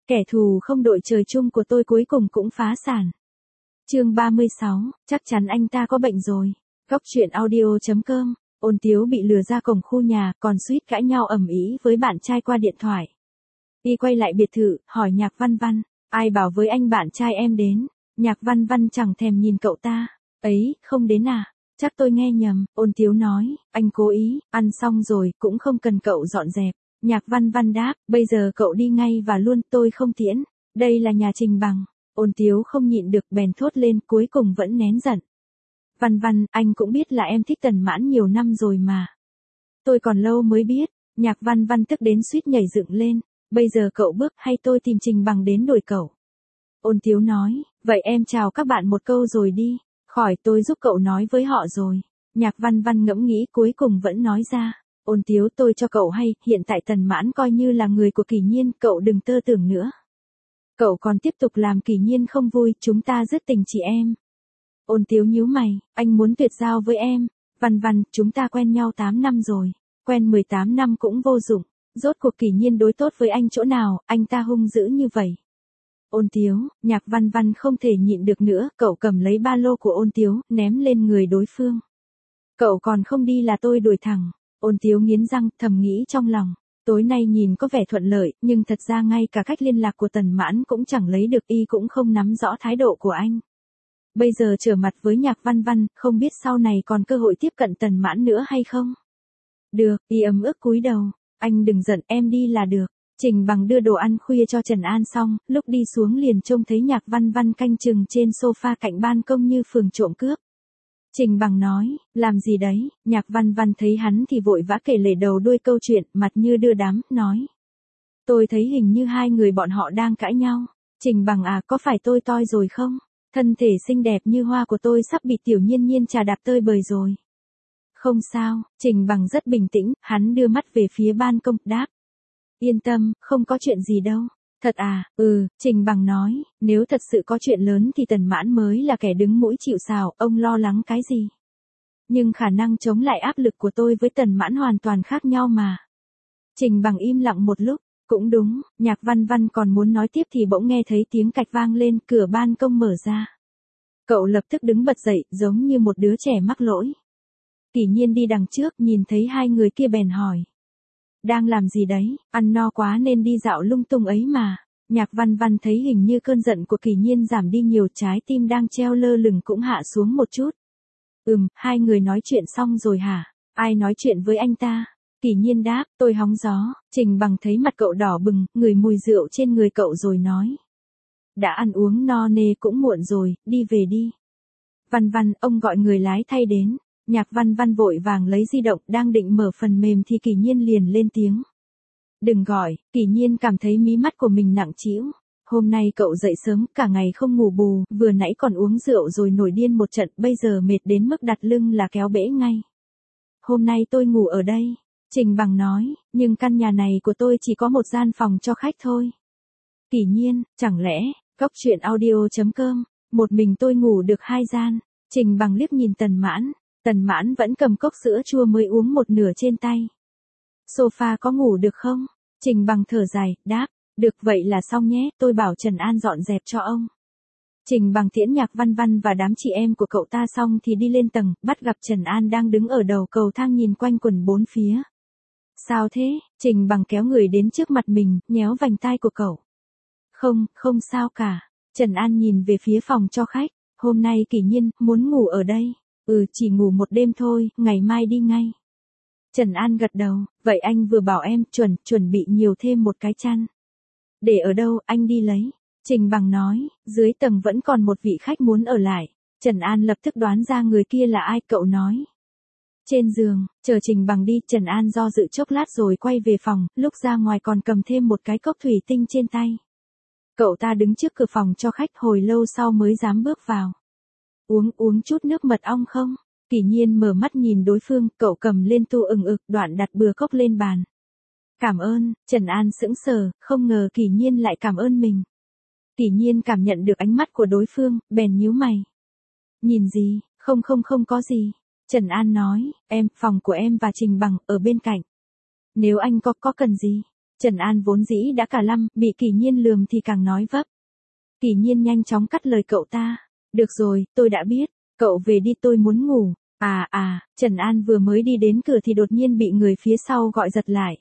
Kẻ thù không đội trời chung của tôi cuối cùng cũng phá sản. Chương 36, chắc chắn anh ta có bệnh rồi. Góc truyện audio.com. Ôn Tiếu bị lừa ra cổng khu nhà, còn suýt cãi nhau ầm ĩ với bạn trai qua điện thoại. Y quay lại biệt thự, hỏi Nhạc Văn Văn, ai bảo với anh bạn trai em đến? Nhạc Văn Văn chẳng thèm nhìn cậu ta. Ấy, không đến à? Chắc tôi nghe nhầm. Ôn Tiếu nói, anh cố ý, ăn xong rồi, cũng không cần cậu dọn dẹp. Nhạc Văn Văn đáp, bây giờ cậu đi ngay và luôn, tôi không tiễn. Đây là nhà Trình Bằng. Ôn Tiếu không nhịn được bèn thốt lên, cuối cùng vẫn nén giận. Văn Văn, anh cũng biết là em thích Tần Mãn nhiều năm rồi mà. Tôi còn lâu mới biết. Nhạc Văn Văn tức đến suýt nhảy dựng lên. Bây giờ cậu bước hay tôi tìm Trình Bằng đến đuổi cậu? Ôn Tiếu nói, vậy em chào các bạn một câu rồi đi. Khỏi, tôi giúp cậu nói với họ rồi. Nhạc Văn Văn ngẫm nghĩ cuối cùng vẫn nói ra. Ôn Tiếu, tôi cho cậu hay, hiện tại Tần Mãn coi như là người của Kỳ Nhiên, cậu đừng tơ tưởng nữa. Cậu còn tiếp tục làm Kỳ Nhiên không vui, chúng ta dứt tình chị em. Ôn Tiếu nhíu mày, anh muốn tuyệt giao với em. Văn Văn, chúng ta quen nhau 8 năm rồi. Quen 18 năm cũng vô dụng. Rốt cuộc Kỳ Nhiên đối tốt với anh chỗ nào, anh ta hung dữ như vậy. Ôn Tiếu, Nhạc Văn Văn không thể nhịn được nữa, cậu cầm lấy ba lô của Ôn Tiếu, ném lên người đối phương. Cậu còn không đi là tôi đuổi thẳng. Ôn Tiếu nghiến răng, thầm nghĩ trong lòng. Tối nay nhìn có vẻ thuận lợi, nhưng thật ra ngay cả cách liên lạc của Tần Mãn cũng chẳng lấy được, y cũng không nắm rõ thái độ của anh. Bây giờ trở mặt với Nhạc Văn Văn, không biết sau này còn cơ hội tiếp cận Tần Mãn nữa hay không? Được, y ấm ức cúi đầu. Anh đừng giận, em đi là được. Trình Bằng đưa đồ ăn khuya cho Trần An xong, lúc đi xuống liền trông thấy Nhạc Văn Văn canh chừng trên sofa cạnh ban công như phường trộm cướp. Trình Bằng nói, làm gì đấy? Nhạc Văn Văn thấy hắn thì vội vã kể lể đầu đuôi câu chuyện, mặt như đưa đám, nói. Tôi thấy hình như hai người bọn họ đang cãi nhau. Trình Bằng à, có phải tôi toi rồi không? Thân thể xinh đẹp như hoa của tôi sắp bị Tiểu Nhiên Nhiên trà đạp tơi bời rồi. Không sao, Trình Bằng rất bình tĩnh, hắn đưa mắt về phía ban công, đáp. Yên tâm, không có chuyện gì đâu. Thật à, Trình Bằng nói, nếu thật sự có chuyện lớn thì Tần Mãn mới là kẻ đứng mũi chịu sào, ông lo lắng cái gì? Nhưng khả năng chống lại áp lực của tôi với Tần Mãn hoàn toàn khác nhau mà. Trình Bằng im lặng một lúc, cũng đúng, Nhạc Văn Văn còn muốn nói tiếp thì bỗng nghe thấy tiếng cạch vang lên, cửa ban công mở ra. Cậu lập tức đứng bật dậy, giống như một đứa trẻ mắc lỗi. Kỳ Nhiên đi đằng trước, nhìn thấy hai người kia bèn hỏi. Đang làm gì đấy, ăn no quá nên đi dạo lung tung ấy mà. Nhạc Văn Văn thấy hình như cơn giận của Kỳ Nhiên giảm đi nhiều, trái tim đang treo lơ lửng cũng hạ xuống một chút. Hai người nói chuyện xong rồi hả? Ai nói chuyện với anh ta? Kỳ Nhiên đáp, tôi hóng gió. Trình Bằng thấy mặt cậu đỏ bừng, ngửi mùi rượu trên người cậu rồi nói. Đã ăn uống no nê cũng muộn rồi, đi về đi. Văn Văn, ông gọi người lái thay đến. Nhạc Văn Văn vội vàng lấy di động, đang định mở phần mềm thì Kỳ Nhiên liền lên tiếng. Đừng gọi. Kỳ Nhiên cảm thấy mí mắt của mình nặng trĩu. Hôm nay cậu dậy sớm, cả ngày không ngủ bù, vừa nãy còn uống rượu rồi nổi điên một trận, bây giờ mệt đến mức đặt lưng là kéo bể ngay. Hôm nay tôi ngủ ở đây. Trình Bằng nói, nhưng căn nhà này của tôi chỉ có một gian phòng cho khách thôi. Kỳ Nhiên, chẳng lẽ, góc truyện audio.com, một mình tôi ngủ được 2 gian. Trình Bằng liếc nhìn Tần Mãn. Tần Mãn vẫn cầm cốc sữa chua mới uống một nửa trên tay. Sofa có ngủ được không? Trình Bằng thở dài, đáp, được vậy là xong nhé, tôi bảo Trần An dọn dẹp cho ông. Trình Bằng tiễn Nhạc Văn Văn và đám chị em của cậu ta xong thì đi lên tầng, bắt gặp Trần An đang đứng ở đầu cầu thang nhìn quanh quẩn bốn phía. Sao thế? Trình Bằng kéo người đến trước mặt mình, nhéo vành tai của cậu. Không sao cả. Trần An nhìn về phía phòng cho khách, hôm nay Kỳ Nhiên muốn ngủ ở đây. Chỉ ngủ một đêm thôi, ngày mai đi ngay. Trần An gật đầu, vậy anh vừa bảo em chuẩn bị nhiều thêm một cái chăn. Để ở đâu, anh đi lấy. Trình Bằng nói, dưới tầng vẫn còn một vị khách muốn ở lại. Trần An lập tức đoán ra người kia là ai, cậu nói. Trên giường, chờ Trình Bằng đi, Trần An do dự chốc lát rồi quay về phòng, lúc ra ngoài còn cầm thêm một cái cốc thủy tinh trên tay. Cậu ta đứng trước cửa phòng cho khách hồi lâu sau mới dám bước vào. Uống chút nước mật ong không? Kỳ Nhiên mở mắt nhìn đối phương, cậu cầm lên tu đoạn đặt bừa cốc lên bàn. Cảm ơn. Trần An sững sờ, không ngờ Kỳ Nhiên lại cảm ơn mình. Kỳ Nhiên cảm nhận được ánh mắt của đối phương, bèn nhíu mày. Nhìn gì? Không có gì. Trần An nói, phòng của em và Trình Bằng ở bên cạnh. Nếu anh có cần gì? Trần An vốn dĩ đã cả lăm, bị Kỷ Nhiên lườm thì càng nói vấp. Kỷ Nhiên nhanh chóng cắt lời cậu ta. Được rồi, tôi đã biết, cậu về đi tôi muốn ngủ. Trần An vừa mới đi đến cửa thì đột nhiên bị người phía sau gọi giật lại.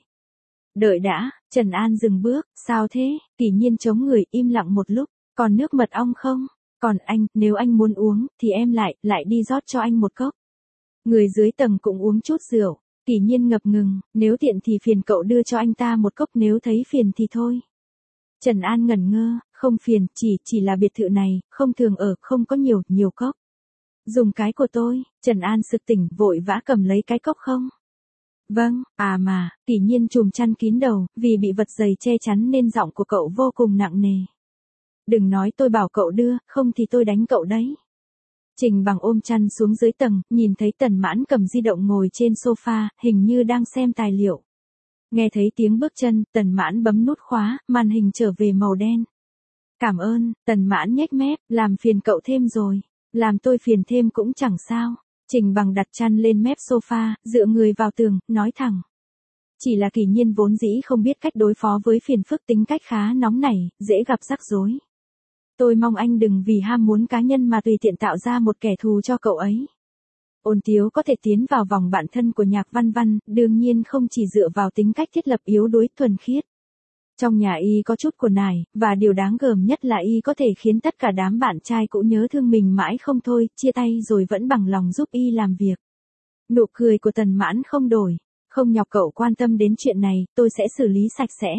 Đợi đã, Trần An dừng bước, sao thế? Kỷ Nhiên chống người im lặng một lúc, còn nước mật ong không? Còn anh, nếu anh muốn uống, thì em lại đi rót cho anh một cốc. Người dưới tầng cũng uống chút rượu, Kỷ Nhiên ngập ngừng, nếu tiện thì phiền cậu đưa cho anh ta một cốc, nếu thấy phiền thì thôi. Trần An ngẩn ngơ, không phiền, chỉ là biệt thự này, không thường ở, không có nhiều cốc. Dùng cái của tôi, Trần An sực tỉnh, vội vã cầm lấy cái cốc không. Vâng, mà, Kỷ Nhiên chùm chăn kín đầu, vì bị vật dày che chắn nên giọng của cậu vô cùng nặng nề. Đừng nói tôi bảo cậu đưa, không thì tôi đánh cậu đấy. Trình Bằng ôm chăn xuống dưới tầng, nhìn thấy Tần Mãn cầm di động ngồi trên sofa, hình như đang xem tài liệu. Nghe thấy tiếng bước chân, Tần Mãn bấm nút khóa, màn hình trở về màu đen. Cảm ơn, Tần Mãn nhếch mép, làm phiền cậu thêm rồi. Làm tôi phiền thêm cũng chẳng sao. Trình Bằng đặt chăn lên mép sofa, dựa người vào tường, nói thẳng. Chỉ là Kỷ Nhiên vốn dĩ không biết cách đối phó với phiền phức, tính cách khá nóng nảy, dễ gặp rắc rối. Tôi mong anh đừng vì ham muốn cá nhân mà tùy tiện tạo ra một kẻ thù cho cậu ấy. Ôn Tiếu có thể tiến vào vòng bạn thân của Nhạc Văn Văn, đương nhiên không chỉ dựa vào tính cách thiết lập yếu đuối thuần khiết. Trong nhà y có chút của nải, và điều đáng gờm nhất là y có thể khiến tất cả đám bạn trai cũ nhớ thương mình mãi không thôi, chia tay rồi vẫn bằng lòng giúp y làm việc. Nụ cười của Tần Mãn không đổi, không nhọc cậu quan tâm đến chuyện này, tôi sẽ xử lý sạch sẽ.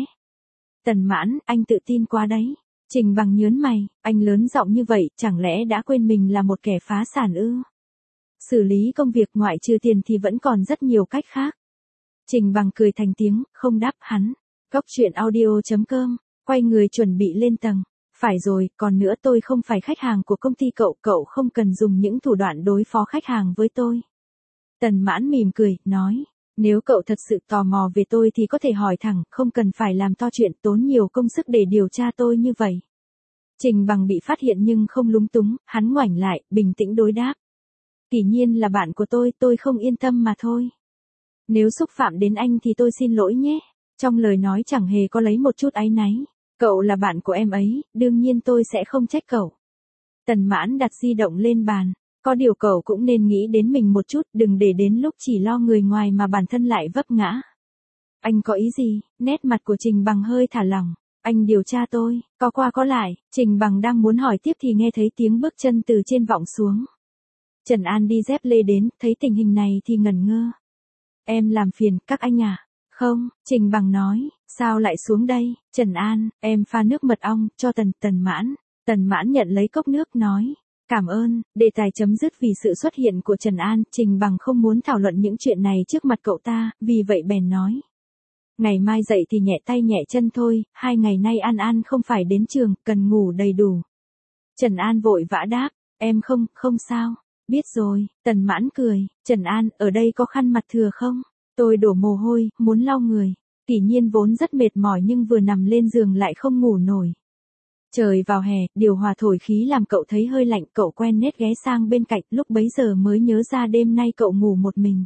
Tần Mãn, anh tự tin quá đấy. Trình Bằng nhớn mày, anh lớn giọng như vậy, chẳng lẽ đã quên mình là một kẻ phá sản ư? Xử lý công việc ngoại trừ tiền thì vẫn còn rất nhiều cách khác. Trình Bằng cười thành tiếng, không đáp hắn. Góc truyện audio.com, quay người chuẩn bị lên tầng. Phải rồi, còn nữa tôi không phải khách hàng của công ty cậu không cần dùng những thủ đoạn đối phó khách hàng với tôi. Tần Mãn mỉm cười, nói, nếu cậu thật sự tò mò về tôi thì có thể hỏi thẳng, không cần phải làm to chuyện tốn nhiều công sức để điều tra tôi như vậy. Trình Bằng bị phát hiện nhưng không lúng túng, hắn ngoảnh lại, bình tĩnh đối đáp. Kỷ Nhiên là bạn của tôi không yên tâm mà thôi. Nếu xúc phạm đến anh thì tôi xin lỗi nhé. Trong lời nói chẳng hề có lấy một chút áy náy. Cậu là bạn của em ấy, đương nhiên tôi sẽ không trách cậu. Tần Mãn đặt di động lên bàn. Có điều cậu cũng nên nghĩ đến mình một chút, đừng để đến lúc chỉ lo người ngoài mà bản thân lại vấp ngã. Anh có ý gì? Nét mặt của Trình Bằng hơi thả lỏng. Anh điều tra tôi, có qua có lại. Trình Bằng đang muốn hỏi tiếp thì nghe thấy tiếng bước chân từ trên vọng xuống. Trần An đi dép lê đến, thấy tình hình này thì ngẩn ngơ. Em làm phiền các anh à? Không, Trình Bằng nói, sao lại xuống đây? Trần An, em pha nước mật ong cho Tần Mãn. Tần Mãn nhận lấy cốc nước nói, cảm ơn. Đề tài chấm dứt vì sự xuất hiện của Trần An. Trình Bằng không muốn thảo luận những chuyện này trước mặt cậu ta, vì vậy bèn nói. Ngày mai dậy thì nhẹ tay nhẹ chân thôi, 2 ngày nay An không phải đến trường, cần ngủ đầy đủ. Trần An vội vã đáp, em không sao. Biết rồi, Tần Mãn cười, Trần An, ở đây có khăn mặt thừa không? Tôi đổ mồ hôi, muốn lau người. Kỷ Nhiên vốn rất mệt mỏi nhưng vừa nằm lên giường lại không ngủ nổi. Trời vào hè, điều hòa thổi khí làm cậu thấy hơi lạnh, cậu quen nết ghé sang bên cạnh, lúc bấy giờ mới nhớ ra đêm nay cậu ngủ một mình.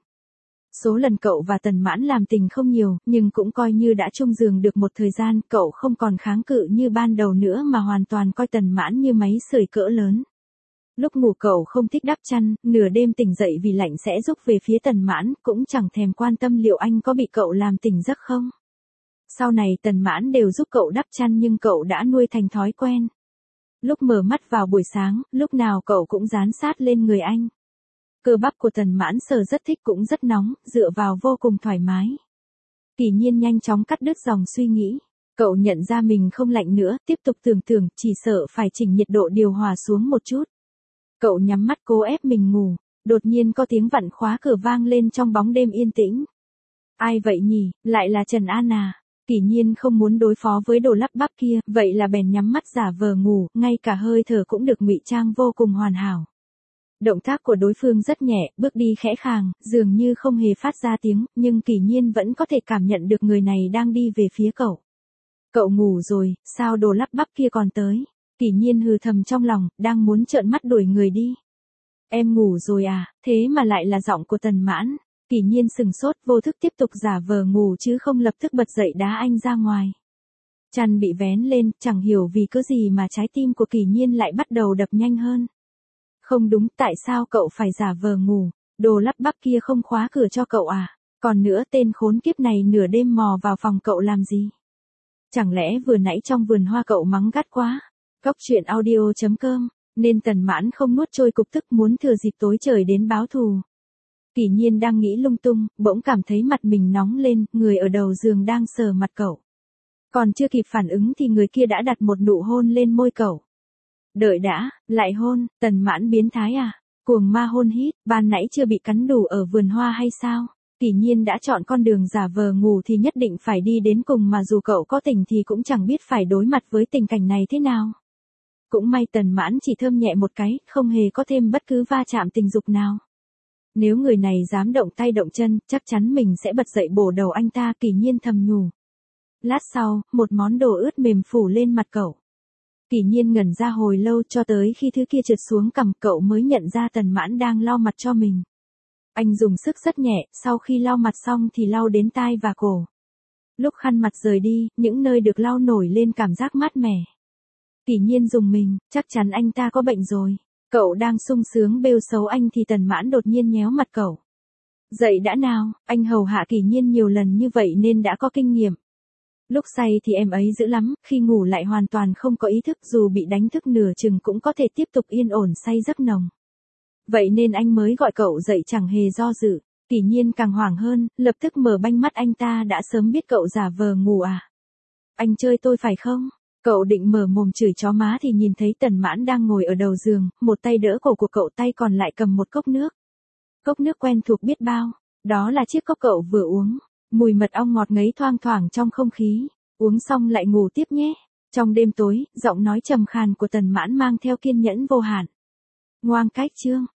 Số lần cậu và Tần Mãn làm tình không nhiều, nhưng cũng coi như đã chung giường được một thời gian, cậu không còn kháng cự như ban đầu nữa mà hoàn toàn coi Tần Mãn như máy sưởi cỡ lớn. Lúc ngủ cậu không thích đắp chăn, nửa đêm tỉnh dậy vì lạnh sẽ rúc về phía Tần Mãn, cũng chẳng thèm quan tâm liệu anh có bị cậu làm tỉnh giấc không. Sau này Tần Mãn đều giúp cậu đắp chăn nhưng cậu đã nuôi thành thói quen. Lúc mở mắt vào buổi sáng, lúc nào cậu cũng dán sát lên người anh. Cơ bắp của Tần Mãn sờ rất thích cũng rất nóng, dựa vào vô cùng thoải mái. Kỷ Nhiên nhanh chóng cắt đứt dòng suy nghĩ. Cậu nhận ra mình không lạnh nữa, tiếp tục tưởng, chỉ sợ phải chỉnh nhiệt độ điều hòa xuống một chút. Cậu nhắm mắt cố ép mình ngủ, đột nhiên có tiếng vặn khóa cửa vang lên trong bóng đêm yên tĩnh. Ai vậy nhỉ, lại là Trần An à? Kỷ Nhiên không muốn đối phó với đồ lắp bắp kia, vậy là bèn nhắm mắt giả vờ ngủ, ngay cả hơi thở cũng được ngụy trang vô cùng hoàn hảo. Động tác của đối phương rất nhẹ, bước đi khẽ khàng, dường như không hề phát ra tiếng, nhưng Kỷ Nhiên vẫn có thể cảm nhận được người này đang đi về phía cậu. Cậu ngủ rồi, sao đồ lắp bắp kia còn tới? Kỷ Nhiên hừ thầm trong lòng, đang muốn trợn mắt đuổi người đi. Em ngủ rồi à, thế mà lại là giọng của Tần Mãn. Kỷ Kỷ Nhiên sừng sốt, vô thức tiếp tục giả vờ ngủ chứ không lập tức bật dậy đá anh ra ngoài. Chăn bị vén lên, chẳng hiểu vì cớ gì mà trái tim của Kỷ Nhiên lại bắt đầu đập nhanh hơn. Không đúng, tại sao cậu phải giả vờ ngủ, đồ lắp bắp kia không khóa cửa cho cậu à? Còn nữa, tên khốn kiếp này nửa đêm mò vào phòng cậu làm gì? Chẳng lẽ vừa nãy trong vườn hoa cậu mắng gắt quá? Góc truyện audio.com, nên Tần Mãn không nuốt trôi cục tức muốn thừa dịp tối trời đến báo thù. Kỷ Nhiên đang nghĩ lung tung, bỗng cảm thấy mặt mình nóng lên, người ở đầu giường đang sờ mặt cậu. Còn chưa kịp phản ứng thì người kia đã đặt một nụ hôn lên môi cậu. Đợi đã, lại hôn, Tần Mãn biến thái à? Cuồng ma hôn hít, ban nãy chưa bị cắn đủ ở vườn hoa hay sao? Kỷ Nhiên đã chọn con đường giả vờ ngủ thì nhất định phải đi đến cùng, mà dù cậu có tỉnh thì cũng chẳng biết phải đối mặt với tình cảnh này thế nào. Cũng may Tần Mãn chỉ thơm nhẹ một cái, không hề có thêm bất cứ va chạm tình dục nào. Nếu người này dám động tay động chân, chắc chắn mình sẽ bật dậy bổ đầu anh ta, Kỷ Nhiên thầm nhủ. Lát sau, một món đồ ướt mềm phủ lên mặt cậu. Kỷ Nhiên ngẩn ra hồi lâu, cho tới khi thứ kia trượt xuống cằm cậu mới nhận ra Tần Mãn đang lau mặt cho mình. Anh dùng sức rất nhẹ, sau khi lau mặt xong thì lau đến tai và cổ. Lúc khăn mặt rời đi, những nơi được lau nổi lên cảm giác mát mẻ. Kỷ Nhiên rùng mình, chắc chắn anh ta có bệnh rồi. Cậu đang sung sướng bêu xấu anh thì Tần Mãn đột nhiên nhéo mặt cậu. Dậy đã nào, anh hầu hạ Kỷ Nhiên nhiều lần như vậy nên đã có kinh nghiệm. Lúc say thì em ấy dữ lắm, khi ngủ lại hoàn toàn không có ý thức, dù bị đánh thức nửa chừng cũng có thể tiếp tục yên ổn say giấc nồng. Vậy nên anh mới gọi cậu dậy chẳng hề do dự. Kỷ Nhiên càng hoảng hơn, lập tức mở banh mắt, anh ta đã sớm biết cậu giả vờ ngủ à? Anh chơi tôi phải không? Cậu định mở mồm chửi chó má thì nhìn thấy Tần Mãn đang ngồi ở đầu giường, một tay đỡ cổ của cậu, tay còn lại cầm một cốc nước. Cốc nước quen thuộc biết bao, đó là chiếc cốc cậu vừa uống. Mùi mật ong ngọt ngấy thoang thoảng trong không khí. Uống xong lại ngủ tiếp nhé. Trong đêm tối, giọng nói trầm khàn của Tần Mãn mang theo kiên nhẫn vô hạn. Ngoan cách chưa?